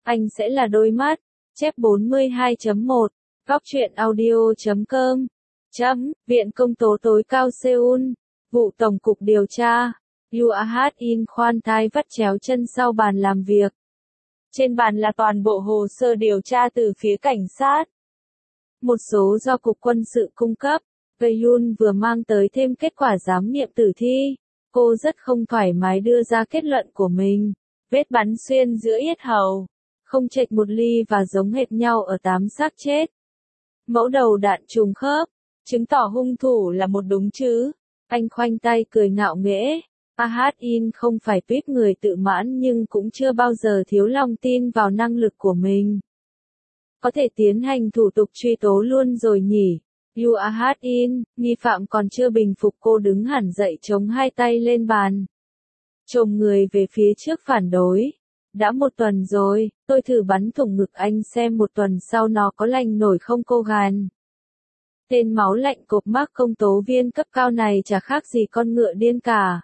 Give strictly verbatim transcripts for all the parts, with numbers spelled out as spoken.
Anh sẽ là đôi mắt. Chép bốn mươi hai chấm một. Góc truyện audio chấm com. Chấm, Viện Công tố tối cao Seoul. Vụ Tổng cục điều tra. Yua Hát In khoan thai vắt chéo chân sau bàn làm việc. Trên bàn là toàn bộ hồ sơ điều tra từ phía cảnh sát. Một số do Cục Quân sự cung cấp. Gayun vừa mang tới thêm kết quả giám nghiệm tử thi. Cô rất không thoải mái đưa ra kết luận của mình. Vết bắn xuyên giữa yết hầu. Không chệch một ly và giống hệt nhau ở tám xác chết. Mẫu đầu đạn trùng khớp. Chứng tỏ hung thủ là một đúng chứ. Anh khoanh tay cười ngạo nghễ. A Hát In không phải tuýp người tự mãn nhưng cũng chưa bao giờ thiếu lòng tin vào năng lực của mình. Có thể tiến hành thủ tục truy tố luôn rồi nhỉ? Yua Hát In, nghi phạm còn chưa bình phục, cô đứng hẳn dậy chống hai tay lên bàn. Chồm người về phía trước phản đối. Đã một tuần rồi, tôi thử bắn thủng ngực anh xem một tuần sau nó có lành nổi không cô gàn. Tên máu lạnh cộp mác công tố viên cấp cao này chả khác gì con ngựa điên cả.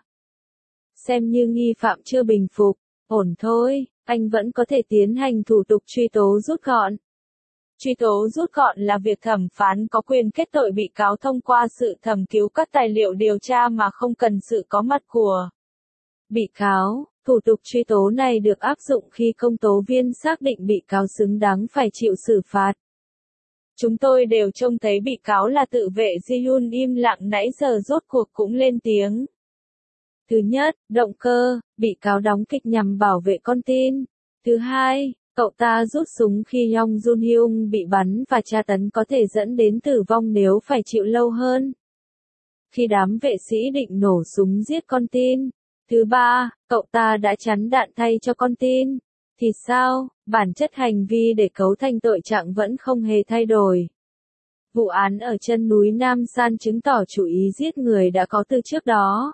Xem như nghi phạm chưa bình phục, ổn thôi, anh vẫn có thể tiến hành thủ tục truy tố rút gọn. Truy tố rút gọn là việc thẩm phán có quyền kết tội bị cáo thông qua sự thẩm cứu các tài liệu điều tra mà không cần sự có mặt của bị cáo. Thủ tục truy tố này được áp dụng khi công tố viên xác định bị cáo xứng đáng phải chịu xử phạt. Chúng tôi đều trông thấy bị cáo là tự vệ. Ji-hyun im lặng nãy giờ rốt cuộc cũng lên tiếng. Thứ nhất, động cơ, bị cáo đóng kịch nhằm bảo vệ con tin. Thứ hai, cậu ta rút súng khi Yong Jun Hyung bị bắn và tra tấn có thể dẫn đến tử vong nếu phải chịu lâu hơn. Khi đám vệ sĩ định nổ súng giết con tin. Thứ ba, cậu ta đã chắn đạn thay cho con tin. Thì sao, bản chất hành vi để cấu thành tội trạng vẫn không hề thay đổi. Vụ án ở chân núi Nam San chứng tỏ chủ ý giết người đã có từ trước đó.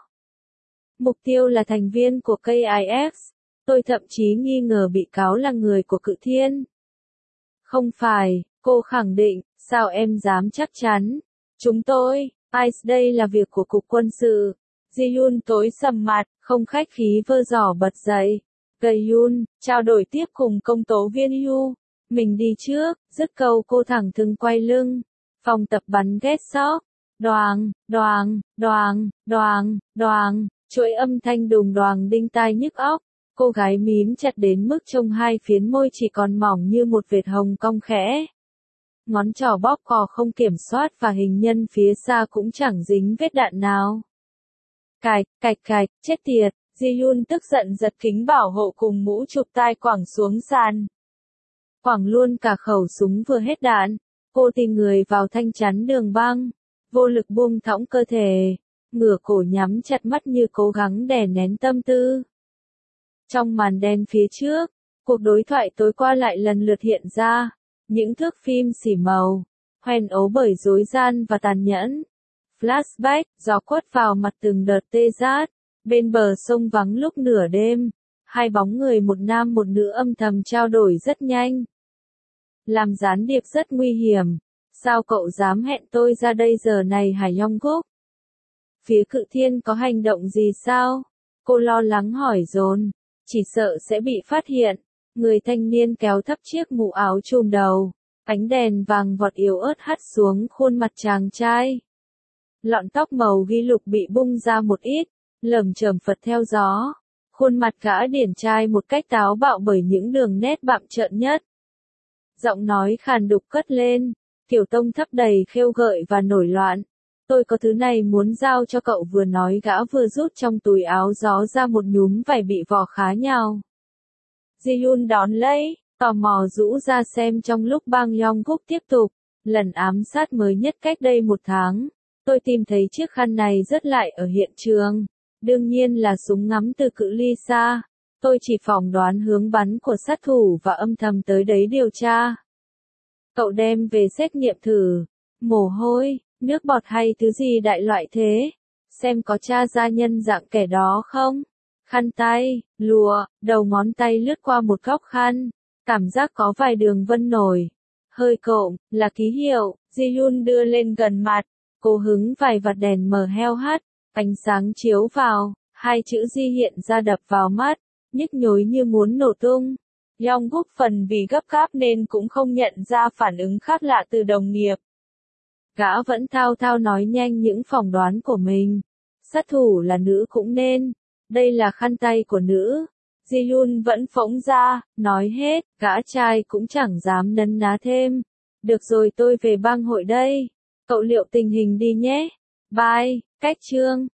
Mục tiêu là thành viên của K I X. Tôi thậm chí nghi ngờ bị cáo là người của Cự Thiên. Không phải, cô khẳng định, sao em dám chắc chắn? Chúng tôi, Ice đây là việc của Cục Quân sự. Ji-hyun tối sầm mặt, không khách khí vơ giỏ bật dậy. Gayun, trao đổi tiếp cùng công tố viên Yu. Mình đi trước, dứt câu cô thẳng thừng quay lưng. Phòng tập bắn ghét sóc. Đoàng, đoàng, đoàng, đoàng, đoàng. Chuỗi âm thanh đùng đoàng đinh tai nhức óc. Cô gái mím chặt đến mức trông hai phiến môi chỉ còn mỏng như một vệt hồng cong khẽ. Ngón trỏ bóp cò không kiểm soát và hình nhân phía xa cũng chẳng dính vết đạn nào. Cạch, cạch cạch, chết tiệt. Ji-hyun tức giận giật kính bảo hộ cùng mũ chụp tai quẳng xuống sàn. Quẳng luôn cả khẩu súng vừa hết đạn. Cô tì người vào thanh chắn đường băng. Vô lực buông thõng cơ thể. Ngửa cổ nhắm chặt mắt như cố gắng đè nén tâm tư. Trong màn đen phía trước, cuộc đối thoại tối qua lại lần lượt hiện ra. Những thước phim xỉ màu. Hoen ố bởi dối gian và tàn nhẫn. Flashback, gió quất vào mặt từng đợt tê rát. Bên bờ sông vắng lúc nửa đêm, hai bóng người một nam một nữ âm thầm trao đổi rất nhanh. Làm gián điệp rất nguy hiểm. Sao cậu dám hẹn tôi ra đây giờ này hả Yongguk? Phía Cự Thiên có hành động gì sao? Cô lo lắng hỏi dồn. Chỉ sợ sẽ bị phát hiện. Người thanh niên kéo thấp chiếc mũ áo trùm đầu. Ánh đèn vàng vọt yếu ớt hắt xuống khuôn mặt chàng trai. Lọn tóc màu ghi lục bị bung ra một ít. Lởm chởm phật theo gió. Khuôn mặt gã điển trai một cách táo bạo bởi những đường nét bặm trợn nhất. Giọng nói khàn đục cất lên. Kiểu tông thấp đầy khêu gợi và nổi loạn. Tôi có thứ này muốn giao cho cậu, vừa nói gã vừa rút trong túi áo gió ra một nhúm vải bị vò khá nhào. Ji-hyun đón lấy, tò mò rũ ra xem trong lúc Bang Yongguk tiếp tục. Lần ám sát mới nhất cách đây một tháng. Tôi tìm thấy chiếc khăn này rớt lại ở hiện trường. Đương nhiên là súng ngắm từ cự ly xa. Tôi chỉ phỏng đoán hướng bắn của sát thủ và âm thầm tới đấy điều tra. Cậu đem về xét nghiệm thử. Mồ hôi, nước bọt hay thứ gì đại loại thế. Xem có tra ra nhân dạng kẻ đó không. Khăn tay, lụa, đầu ngón tay lướt qua một góc khăn. Cảm giác có vài đường vân nổi. Hơi cộm, là ký hiệu. Ji-hyun đưa lên gần mặt. Cô hứng vài vạt đèn mờ heo hắt. Ánh sáng chiếu vào, hai chữ Di hiện ra đập vào mắt, nhức nhối như muốn nổ tung. Yongguk phần vì gấp gáp nên cũng không nhận ra phản ứng khác lạ từ đồng nghiệp. Gã vẫn thao thao nói nhanh những phỏng đoán của mình. Sát thủ là nữ cũng nên. Đây là khăn tay của nữ. Ji-yun vẫn phỗng ra, nói hết, gã trai cũng chẳng dám nấn ná thêm. Được rồi, tôi về bang hội đây. Cậu liệu tình hình đi nhé. Bye, cách chương.